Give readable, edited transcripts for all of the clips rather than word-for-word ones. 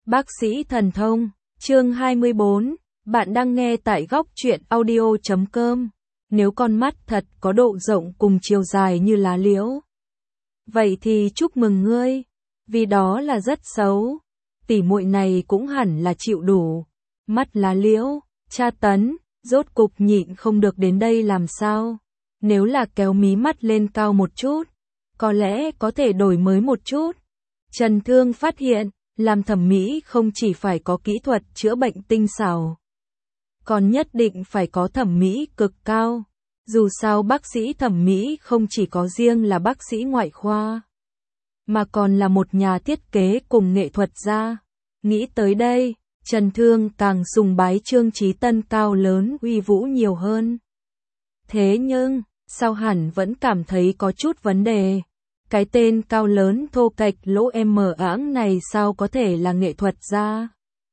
Bác sĩ thần thông, chương 24, bạn đang nghe tại góc truyện audio.com. Nếu con mắt thật có độ rộng cùng chiều dài như lá liễu, vậy thì chúc mừng ngươi, vì đó là rất xấu. Tỷ muội này cũng hẳn là chịu đủ. Mắt lá liễu, tra tấn, rốt cục nhịn không được đến đây làm sao? Nếu là kéo mí mắt lên cao một chút, có lẽ có thể đổi mới một chút. Trần Thương phát hiện, làm thẩm mỹ không chỉ phải có kỹ thuật chữa bệnh tinh xảo, còn nhất định phải có thẩm mỹ cực cao. Dù sao bác sĩ thẩm mỹ không chỉ có riêng là bác sĩ ngoại khoa, mà còn là một nhà thiết kế cùng nghệ thuật gia. Nghĩ tới đây, Trần Thương càng sùng bái Trương Chí Tân cao lớn uy vũ nhiều hơn. Thế nhưng, sao hẳn vẫn cảm thấy có chút vấn đề. Cái tên cao lớn thô kệch lỗ áng này sao có thể là nghệ thuật gia?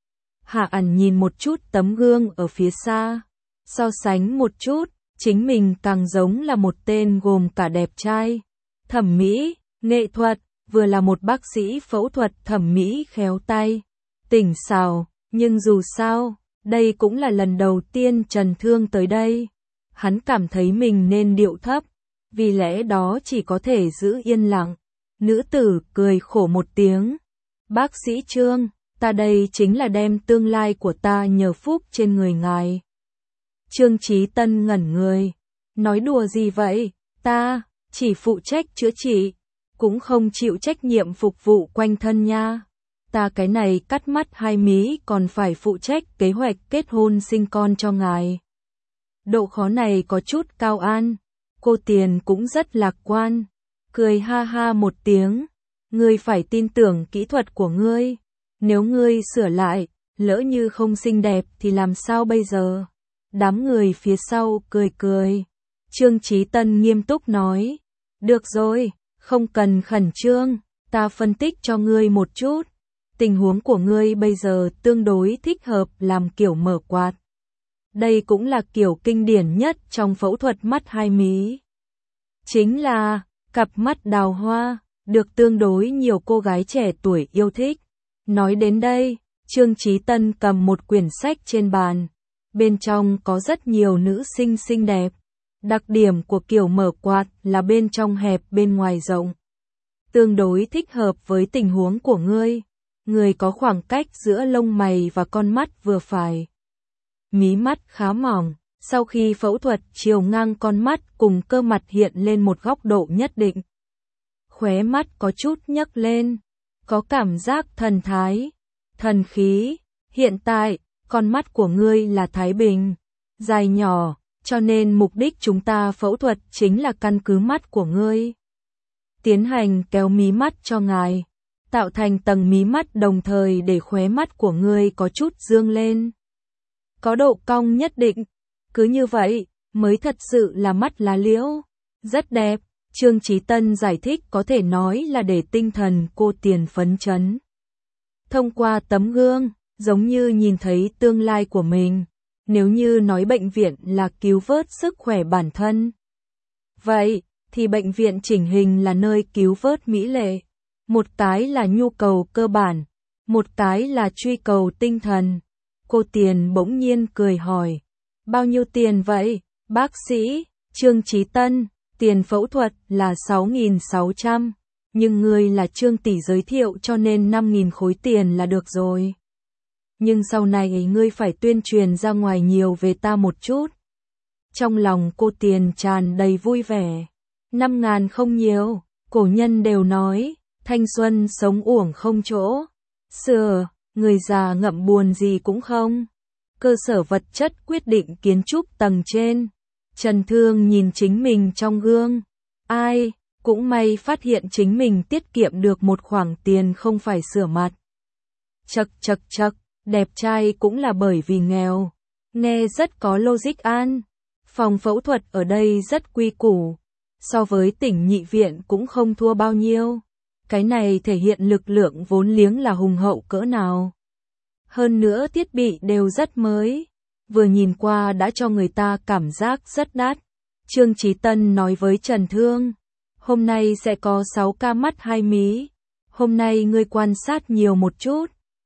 Hạ ẩn nhìn một chút tấm gương ở phía xa, so sánh một chút, chính mình càng giống là một tên gồm cả đẹp trai, thẩm mỹ, nghệ thuật, vừa là một bác sĩ phẫu thuật thẩm mỹ khéo tay, tỉnh xảo, nhưng dù sao, đây cũng là lần đầu tiên Trần Thương tới đây. Hắn cảm thấy mình nên điệu thấp, vì lẽ đó chỉ có thể giữ yên lặng. Nữ tử cười khổ một tiếng. Bác sĩ Trương, ta đây chính là đem tương lai của ta nhờ phúc trên người ngài. Trương Chí Tân ngẩn người. Nói đùa gì vậy? Ta chỉ phụ trách chữa trị, cũng không chịu trách nhiệm phục vụ quanh thân nha. Ta cái này cắt mắt hai mí còn phải phụ trách kế hoạch kết hôn sinh con cho ngài. Độ khó này có chút cao an. Cô Tiền cũng rất lạc quan, cười ha ha một tiếng. Ngươi phải tin tưởng kỹ thuật của ngươi. Nếu ngươi sửa lại, lỡ như không xinh đẹp thì làm sao bây giờ? Đám người phía sau cười cười. Trương Chí Tân nghiêm túc nói. Được rồi, không cần khẩn trương, ta phân tích cho ngươi một chút. Tình huống của ngươi bây giờ tương đối thích hợp làm kiểu mở quạt. Đây cũng là kiểu kinh điển nhất trong phẫu thuật mắt hai mí. Chính là cặp mắt đào hoa, được tương đối nhiều cô gái trẻ tuổi yêu thích. Nói đến đây, Trương Chí Tân cầm một quyển sách trên bàn. Bên trong có rất nhiều nữ sinh xinh đẹp. Đặc điểm của kiểu mở quạt là bên trong hẹp bên ngoài rộng. Tương đối thích hợp với tình huống của ngươi. Người có khoảng cách giữa lông mày và con mắt vừa phải. Mí mắt khá mỏng, sau khi phẫu thuật chiều ngang con mắt cùng cơ mặt hiện lên một góc độ nhất định. Khóe mắt có chút nhấc lên, có cảm giác thần thái, thần khí. Hiện tại, con mắt của ngươi là thái bình, dài nhỏ, cho nên mục đích chúng ta phẫu thuật chính là căn cứ mắt của ngươi. Tiến hành kéo mí mắt cho ngài, tạo thành tầng mí mắt đồng thời để khóe mắt của ngươi có chút dương lên. Có độ cong nhất định, cứ như vậy mới thật sự là mắt lá liễu. Rất đẹp, Trương Chí Tân giải thích có thể nói là để tinh thần cô Tiền phấn chấn. Thông qua tấm gương, giống như nhìn thấy tương lai của mình. Nếu như nói bệnh viện là cứu vớt sức khỏe bản thân, vậy thì bệnh viện chỉnh hình là nơi cứu vớt mỹ lệ. Một cái là nhu cầu cơ bản, một cái là truy cầu tinh thần. Cô Tiền bỗng nhiên cười hỏi. Bao nhiêu tiền vậy, bác sĩ? Trương Chí Tân, tiền phẫu thuật là 6.600, nhưng ngươi là Trương tỷ giới thiệu cho nên 5.000 khối tiền là được rồi. Nhưng sau này ngươi phải tuyên truyền ra ngoài nhiều về ta một chút. Trong lòng cô Tiền tràn đầy vui vẻ. 5.000 không nhiều, cổ nhân đều nói, thanh xuân sống uổng không chỗ. Sửa, người già ngậm buồn gì cũng không. Cơ sở vật chất quyết định kiến trúc tầng trên. Trần Thương nhìn chính mình trong gương. Ai, cũng may phát hiện chính mình tiết kiệm được một khoản tiền không phải sửa mặt. Chậc chậc chậc, đẹp trai cũng là bởi vì nghèo. Nghe rất có logic an. Phòng phẫu thuật ở đây rất quy củ. So với tỉnh nhị viện cũng không thua bao nhiêu. Cái này thể hiện lực lượng vốn liếng là hùng hậu cỡ nào. Hơn nữa thiết bị đều rất mới, vừa nhìn qua đã cho người ta cảm giác rất đắt. Trương Chí Tân nói với Trần Thương, hôm nay sẽ có 6 ca mắt hai mí, hôm nay ngươi quan sát nhiều một chút,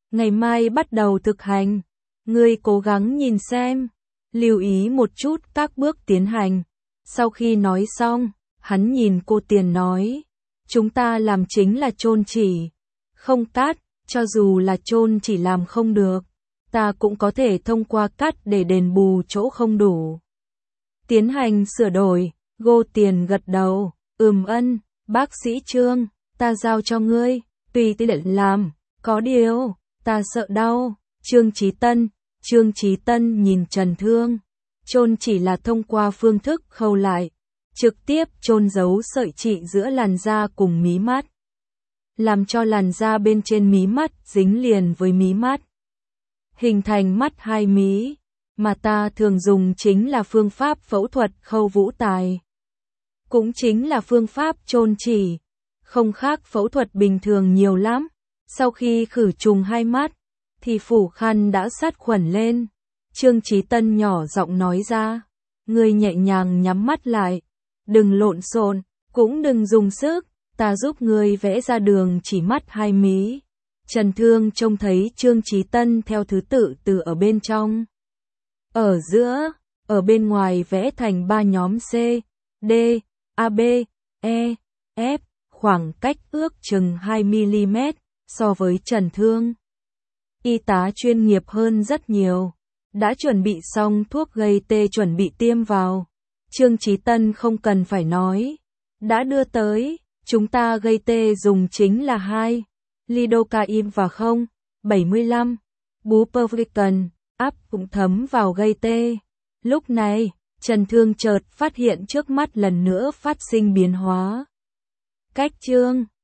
Ngày mai bắt đầu thực hành. Ngươi cố gắng nhìn xem. Lưu ý một chút các bước tiến hành. Sau khi nói xong, hắn nhìn cô Tiền nói. Chúng ta làm chính là chôn chỉ. Không cắt, cho dù là chôn chỉ làm không được. Ta cũng có thể thông qua cắt để đền bù chỗ không đủ. Tiến hành sửa đổi, Ngô Tiền gật đầu. Ân, bác sĩ Trương, ta giao cho ngươi, tùy tiện làm. Có điều, ta sợ đau. Trương Chí Tân nhìn Trần Thương. Chôn chỉ là thông qua phương thức khâu lại, trực tiếp chôn giấu sợi trị giữa làn da cùng mí mắt, làm cho làn da bên trên mí mắt dính liền với mí mắt, hình thành mắt hai mí, mà ta thường dùng chính là phương pháp phẫu thuật khâu vũ tài. Cũng chính là phương pháp chôn chỉ, không khác phẫu thuật bình thường nhiều lắm. Sau khi khử trùng hai mắt, thì phủ khăn đã sát khuẩn lên. Trương Chí Tân nhỏ giọng nói ra, ngươi nhẹ nhàng nhắm mắt lại, đừng lộn xộn, cũng đừng dùng sức, ta giúp ngươi vẽ ra đường chỉ mắt hai mí. Trần Thương trông thấy Trương Chí Tân theo thứ tự từ ở bên trong, ở giữa, ở bên ngoài vẽ thành 3 nhóm C, D, AB, E, F, khoảng cách ước chừng 2mm so với Trần Thương. Y tá chuyên nghiệp hơn rất nhiều. Đã chuẩn bị xong thuốc gây tê chuẩn bị tiêm vào. Trương Chí Tân không cần phải nói. Đã đưa tới, chúng ta gây tê dùng chính là 2 lidocaine và 0,75 bupropion, áp cũng thấm vào gây tê. Lúc này, Trần Thương chợt phát hiện trước mắt lần nữa phát sinh biến hóa. Cách Trương